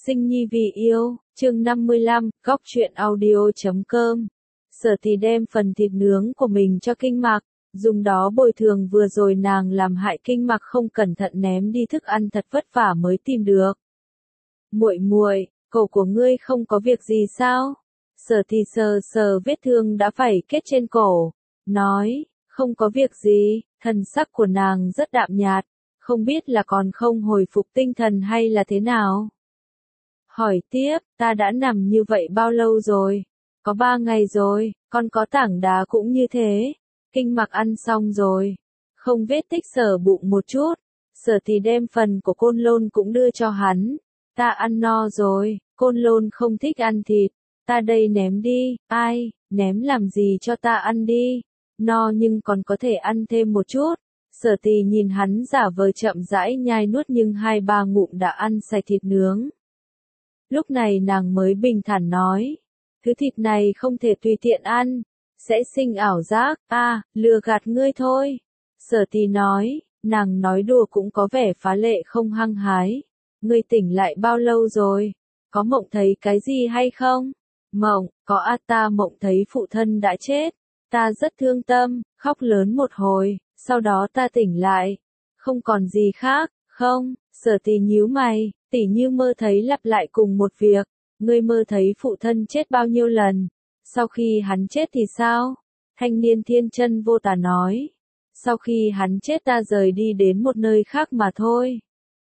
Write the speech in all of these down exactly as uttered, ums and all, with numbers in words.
Sinh nhi vì yêu, chương năm mươi lăm, góc truyện audio chấm com. Sở Tì đem phần thịt nướng của mình cho Kinh Mặc, dùng đó bồi thường vừa rồi nàng làm hại Kinh Mặc không cẩn thận ném đi thức ăn thật vất vả mới tìm được. Muội muội, cổ của ngươi không có việc gì sao? Sở Tì sờ sờ vết thương đã vảy kết trên cổ, nói, không có việc gì. Thần sắc của nàng rất đạm nhạt, không biết là còn không hồi phục tinh thần hay là thế nào. Hỏi tiếp, ta đã nằm như vậy bao lâu rồi? Có ba ngày rồi, con có tảng đá cũng như thế. Kinh Mặc ăn xong rồi, không vết tích sờ bụng một chút. Sở Tì đem phần của Côn Lôn cũng đưa cho hắn. Ta ăn no rồi, Côn Lôn không thích ăn thịt. Ta đây ném đi, ai, ném làm gì cho ta ăn đi. No nhưng còn có thể ăn thêm một chút. Sở Tì nhìn hắn giả vờ chậm rãi nhai nuốt nhưng hai ba ngụm đã ăn sạch thịt nướng. Lúc này nàng mới bình thản nói, thứ thịt này không thể tùy tiện ăn, sẽ sinh ảo giác, a, à, lừa gạt ngươi thôi. Sở Tì nói, nàng nói đùa cũng có vẻ phá lệ không hăng hái. Ngươi tỉnh lại bao lâu rồi? Có mộng thấy cái gì hay không? Mộng, có a, ta mộng thấy phụ thân đã chết. Ta rất thương tâm, khóc lớn một hồi, sau đó ta tỉnh lại. Không còn gì khác, không? Sở Tì nhíu mày, tỉ như mơ thấy lặp lại cùng một việc. Ngươi mơ thấy phụ thân chết bao nhiêu lần? Sau khi hắn chết thì sao? Thanh niên thiên chân vô tà nói. Sau khi hắn chết ta rời đi đến một nơi khác mà thôi.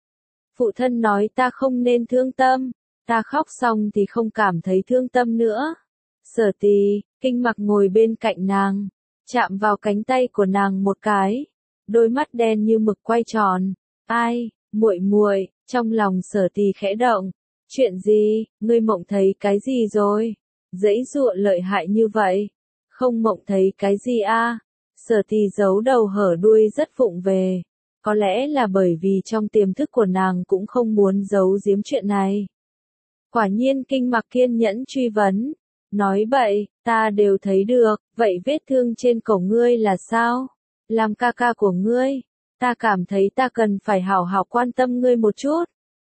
Phụ thân nói ta không nên thương tâm. Ta khóc xong thì không cảm thấy thương tâm nữa. Sở Tì, Kinh Mặc ngồi bên cạnh nàng, chạm vào cánh tay của nàng một cái, đôi mắt đen như mực quay tròn. Ai, muội muội, trong lòng Sở Tì khẽ động. Chuyện gì, ngươi mộng thấy cái gì rồi? Giãy giụa lợi hại như vậy. Không mộng thấy cái gì a? À? Sở Tì giấu đầu hở đuôi rất vụng về. Có lẽ là bởi vì trong tiềm thức của nàng cũng không muốn giấu giếm chuyện này. Quả nhiên Kinh Mặc kiên nhẫn truy vấn. Nói bậy, ta đều thấy được, vậy vết thương trên cổ ngươi là sao? Làm ca ca của ngươi, ta cảm thấy ta cần phải hảo hảo quan tâm ngươi một chút.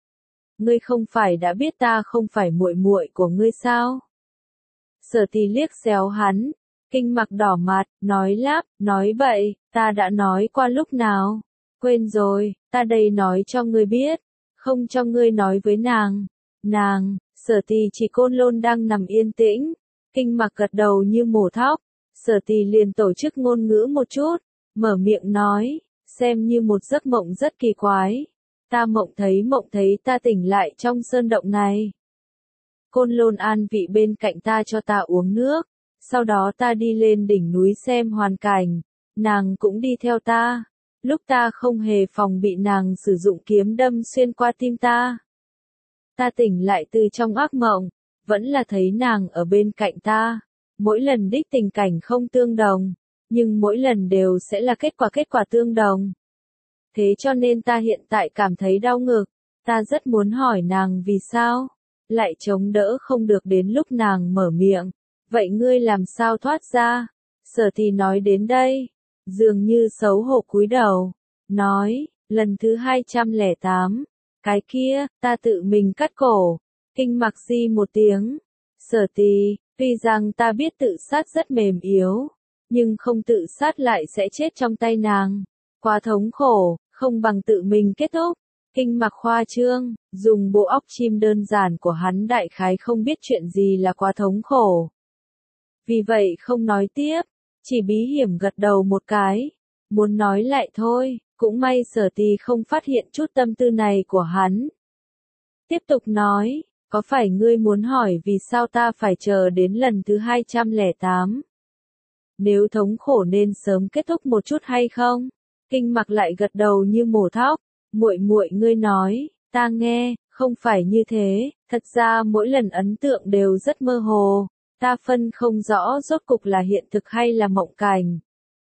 Ngươi không phải đã biết ta không phải muội muội của ngươi sao? Sở Tì liếc xéo hắn, Kinh Mặc đỏ mặt, nói lắp, nói bậy, ta đã nói qua lúc nào? Quên rồi, ta đây nói cho ngươi biết, không cho ngươi nói với nàng. Nàng, Sở Tì chỉ Côn Lôn đang nằm yên tĩnh, Kinh Mặc gật đầu như mổ thóc, Sở Tì liền tổ chức ngôn ngữ một chút, mở miệng nói, xem như một giấc mộng rất kỳ quái. Ta mộng thấy mộng thấy ta tỉnh lại trong sơn động này. Côn Lôn an vị bên cạnh ta cho ta uống nước, sau đó ta đi lên đỉnh núi xem hoàn cảnh, nàng cũng đi theo ta. Lúc ta không hề phòng bị nàng sử dụng kiếm đâm xuyên qua tim ta. Ta tỉnh lại từ trong ác mộng, vẫn là thấy nàng ở bên cạnh ta. Mỗi lần đích tình cảnh không tương đồng, nhưng mỗi lần đều sẽ là kết quả kết quả tương đồng. Thế cho nên ta hiện tại cảm thấy đau ngực, ta rất muốn hỏi nàng vì sao, lại chống đỡ không được đến lúc nàng mở miệng. Vậy ngươi làm sao thoát ra? Sở Tì nói đến đây, dường như xấu hổ cúi đầu, nói, lần thứ hai trăm lẻ tám. Cái kia, ta tự mình cắt cổ. Kinh Mặc di một tiếng. Sở Tì, tuy rằng ta biết tự sát rất mềm yếu, nhưng không tự sát lại sẽ chết trong tay nàng. Quá thống khổ, không bằng tự mình kết thúc. Kinh Mặc khoa trương, dùng bộ óc chim đơn giản của hắn đại khái không biết chuyện gì là quá thống khổ. Vì vậy không nói tiếp, chỉ bí hiểm gật đầu một cái. Muốn nói lại thôi. Cũng may Sở Tì không phát hiện chút tâm tư này của hắn. Tiếp tục nói, có phải ngươi muốn hỏi vì sao ta phải chờ đến lần thứ hai trăm lẻ tám? Nếu thống khổ nên sớm kết thúc một chút hay không? Kinh Mặc lại gật đầu như mổ thóc, muội muội ngươi nói, ta nghe, không phải như thế, thật ra mỗi lần ấn tượng đều rất mơ hồ, ta phân không rõ rốt cục là hiện thực hay là mộng cảnh.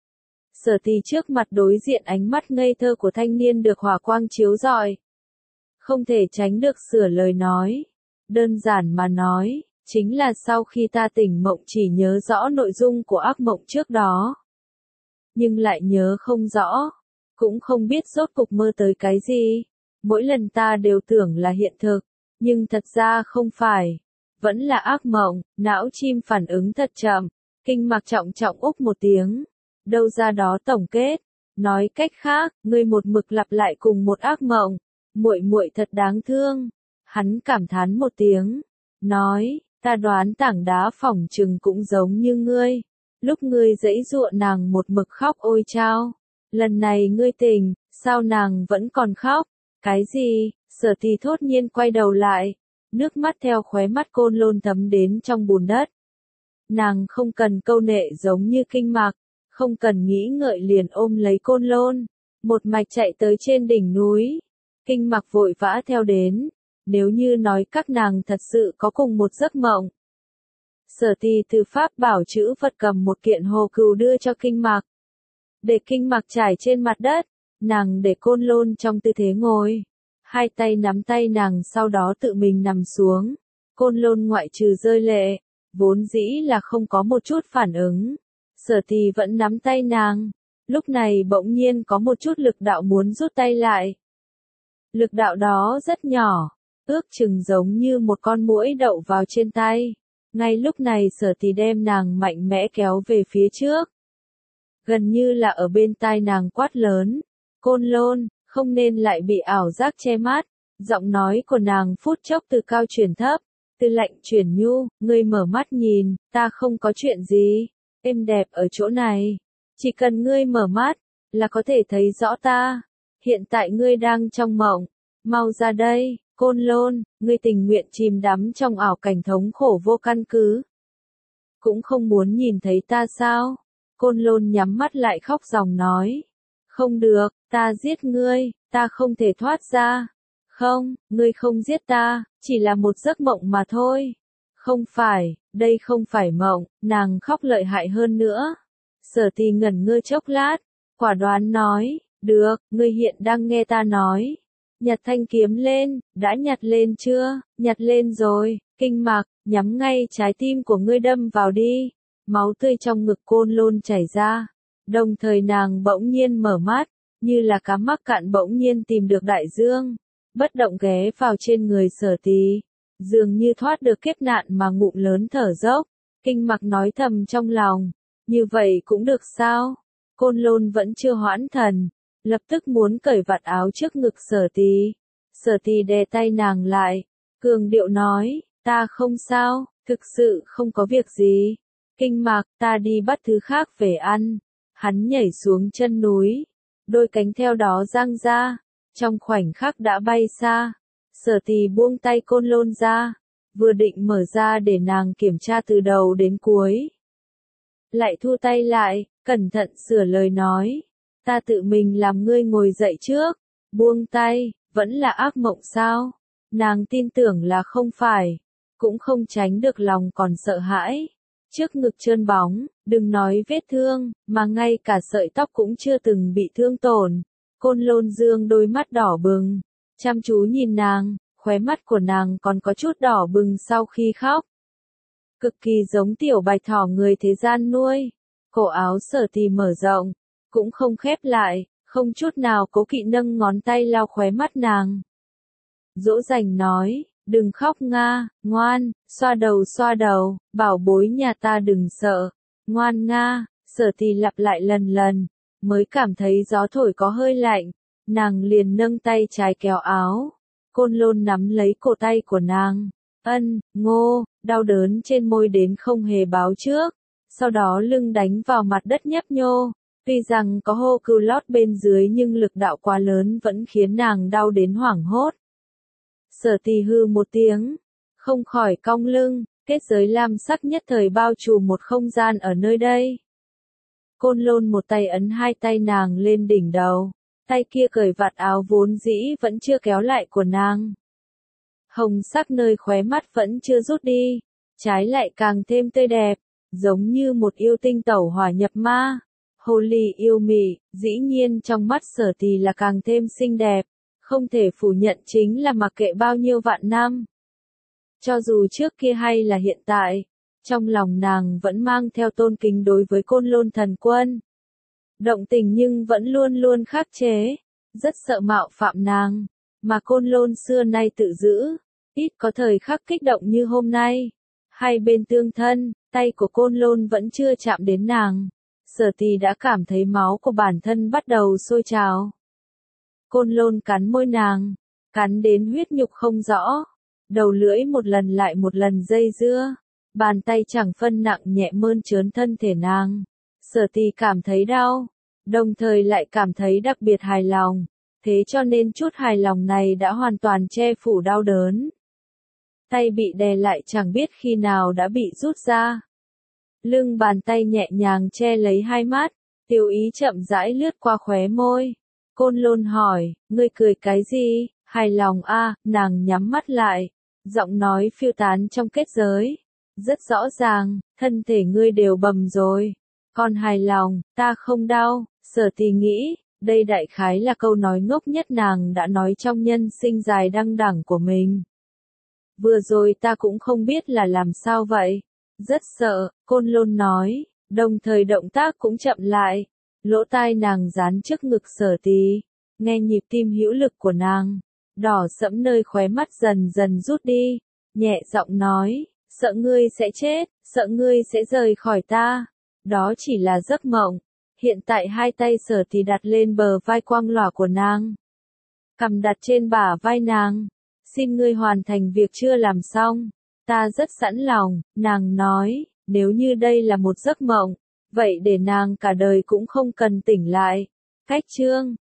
Sở Tì trước mặt đối diện ánh mắt ngây thơ của thanh niên được hỏa quang chiếu rọi. Không thể tránh được sửa lời nói. Đơn giản mà nói, chính là sau khi ta tỉnh mộng chỉ nhớ rõ nội dung của ác mộng trước đó. Nhưng lại nhớ không rõ. Cũng không biết rốt cục mơ tới cái gì. Mỗi lần ta đều tưởng là hiện thực. Nhưng thật ra không phải. Vẫn là ác mộng, não chim phản ứng thật chậm. Kinh Mạc trọng trọng úc một tiếng. Đâu ra đó tổng kết. Nói cách khác, ngươi một mực lặp lại cùng một ác mộng. Muội muội thật đáng thương. Hắn cảm thán một tiếng. Nói, ta đoán tảng đá phỏng chừng cũng giống như ngươi. Lúc ngươi giãy giụa nàng một mực khóc ôi chao. Lần này ngươi tỉnh, sao nàng vẫn còn khóc? Cái gì? Sở Thì thốt nhiên quay đầu lại. Nước mắt theo khóe mắt Côn Lôn thấm đến trong bùn đất. Nàng không cần câu nệ giống như Kinh Mạc, không cần nghĩ ngợi liền ôm lấy Côn Lôn, một mạch chạy tới trên đỉnh núi. Kinh Mạc vội vã theo đến, nếu như nói các nàng thật sự có cùng một giấc mộng. Sở Thì từ pháp bảo chữ Phật cầm một kiện hồ cừu đưa cho Kinh Mạc. Để Kinh Mạc trải trên mặt đất, nàng để Côn Lôn trong tư thế ngồi. Hai tay nắm tay nàng sau đó tự mình nằm xuống. Côn Lôn ngoại trừ rơi lệ, vốn dĩ là không có một chút phản ứng. Sở Thì vẫn nắm tay nàng. Lúc này bỗng nhiên có một chút lực đạo muốn rút tay lại. Lực đạo đó rất nhỏ, ước chừng giống như một con muỗi đậu vào trên tay. Ngay lúc này Sở Thì đem nàng mạnh mẽ kéo về phía trước. Gần như là ở bên tai nàng quát lớn. Côn Lôn, không nên lại bị ảo giác che mắt. Giọng nói của nàng phút chốc từ cao chuyển thấp, từ lạnh chuyển nhu, ngươi mở mắt nhìn, ta không có chuyện gì, êm đẹp ở chỗ này. Chỉ cần ngươi mở mắt, là có thể thấy rõ ta. Hiện tại ngươi đang trong mộng, mau ra đây, Côn Lôn, ngươi tình nguyện chìm đắm trong ảo cảnh thống khổ vô căn cứ. Cũng không muốn nhìn thấy ta sao? Côn Lôn nhắm mắt lại khóc ròng nói. Không được, ta giết ngươi, ta không thể thoát ra. Không, ngươi không giết ta, chỉ là một giấc mộng mà thôi. Không phải, đây không phải mộng, nàng khóc lợi hại hơn nữa. Sở Thì ngẩn ngơ chốc lát, quả đoán nói, được, ngươi hiện đang nghe ta nói. Nhặt thanh kiếm lên, đã nhặt lên chưa? Nhặt lên rồi, Kinh Mạc, nhắm ngay trái tim của ngươi đâm vào đi. Máu tươi trong ngực Côn Lôn chảy ra. Đồng thời nàng bỗng nhiên mở mắt, như là cá mắc cạn bỗng nhiên tìm được đại dương. Bất động ghé vào trên người Sở Thì, dường như thoát được kiếp nạn mà ngụm lớn thở dốc. Kinh Mạc nói thầm trong lòng, như vậy cũng được sao? Côn Lôn vẫn chưa hoãn thần, lập tức muốn cởi vạt áo trước ngực Sở Thì. Sở Thì đè tay nàng lại, cường điệu nói, ta không sao, thực sự không có việc gì. Kinh Mạc, ta đi bắt thứ khác về ăn. Hắn nhảy xuống chân núi, đôi cánh theo đó dang ra, trong khoảnh khắc đã bay xa. Sở Thì buông tay Côn Lôn ra, vừa định mở ra để nàng kiểm tra từ đầu đến cuối. Lại thu tay lại, cẩn thận sửa lời nói, ta tự mình làm ngươi ngồi dậy trước. Buông tay, vẫn là ác mộng sao? Nàng tin tưởng là không phải, cũng không tránh được lòng còn sợ hãi. Trước ngực trơn bóng, đừng nói vết thương, mà ngay cả sợi tóc cũng chưa từng bị thương tổn. Côn Lôn dương đôi mắt đỏ bừng, chăm chú nhìn nàng, khóe mắt của nàng còn có chút đỏ bừng sau khi khóc. Cực kỳ giống tiểu bạch thỏ người thế gian nuôi. Cổ áo Sở Thì mở rộng, cũng không khép lại, không chút nào cố kỵ nâng ngón tay lau khóe mắt nàng. Dỗ dành nói, đừng khóc Nga, ngoan, xoa đầu xoa đầu, bảo bối nhà ta đừng sợ, ngoan Nga. Sở Thì lặp lại lần lần, mới cảm thấy gió thổi có hơi lạnh, nàng liền nâng tay trái kéo áo. Côn Lôn nắm lấy cổ tay của nàng, ân, ngô, đau đớn trên môi đến không hề báo trước, sau đó lưng đánh vào mặt đất nhấp nhô. Tuy rằng có hô cừu lót bên dưới nhưng lực đạo quá lớn vẫn khiến nàng đau đến hoảng hốt. Sở Thì hư một tiếng, không khỏi cong lưng, kết giới lam sắc nhất thời bao trùm một không gian ở nơi đây. Côn Lôn một tay ấn hai tay nàng lên đỉnh đầu, tay kia cởi vạt áo vốn dĩ vẫn chưa kéo lại của nàng. Hồng sắc nơi khóe mắt vẫn chưa rút đi, trái lại càng thêm tươi đẹp, giống như một yêu tinh tẩu hỏa nhập ma. Hồ ly yêu mị, dĩ nhiên trong mắt Sở Thì là càng thêm xinh đẹp, không thể phủ nhận chính là mặc kệ bao nhiêu vạn năm. Cho dù trước kia hay là hiện tại, trong lòng nàng vẫn mang theo tôn kính đối với Côn Lôn thần quân. Động tình nhưng vẫn luôn luôn khắc chế, rất sợ mạo phạm nàng, mà Côn Lôn xưa nay tự giữ, Ít có thời khắc kích động như hôm nay. Hai bên tương thân, tay của Côn Lôn vẫn chưa chạm đến nàng. Sở Tì đã cảm thấy máu của bản thân bắt đầu sôi trào. Côn Lôn cắn môi nàng, cắn đến huyết nhục không rõ. Đầu lưỡi một lần lại một lần dây dưa. Bàn tay chẳng phân nặng nhẹ mơn trớn thân thể nàng. Sở Tì cảm thấy đau, đồng thời lại cảm thấy đặc biệt hài lòng. Thế cho nên chút hài lòng này đã hoàn toàn che phủ đau đớn. Tay bị đè lại chẳng biết khi nào đã bị rút ra. Lưng bàn tay nhẹ nhàng che lấy hai mắt, tiêu ý chậm rãi lướt qua khóe môi. Côn Lôn hỏi, ngươi cười cái gì? Hài lòng a, à, nàng nhắm mắt lại. Giọng nói phiêu tán trong kết giới. Rất rõ ràng, thân thể ngươi đều bầm rồi. Còn hài lòng, ta không đau. Sở Tì nghĩ, đây đại khái là câu nói ngốc nhất nàng đã nói trong nhân sinh dài đăng đẳng của mình. Vừa rồi ta cũng không biết là làm sao vậy. Rất sợ, Côn Lôn nói, đồng thời động tác cũng chậm lại. Lỗ tai nàng dán trước ngực Sở Tì, nghe nhịp tim hữu lực của nàng. Đỏ sẫm nơi khóe mắt dần dần rút đi, nhẹ giọng nói, sợ ngươi sẽ chết, sợ ngươi sẽ rời khỏi ta. Đó chỉ là giấc mộng. Hiện tại hai tay Sở Tì đặt lên bờ vai quang lòa của nàng. Cầm đặt trên bả vai nàng. Xin ngươi hoàn thành việc chưa làm xong. Ta rất sẵn lòng, nàng nói, nếu như đây là một giấc mộng, vậy để nàng cả đời cũng không cần tỉnh lại. Cách chương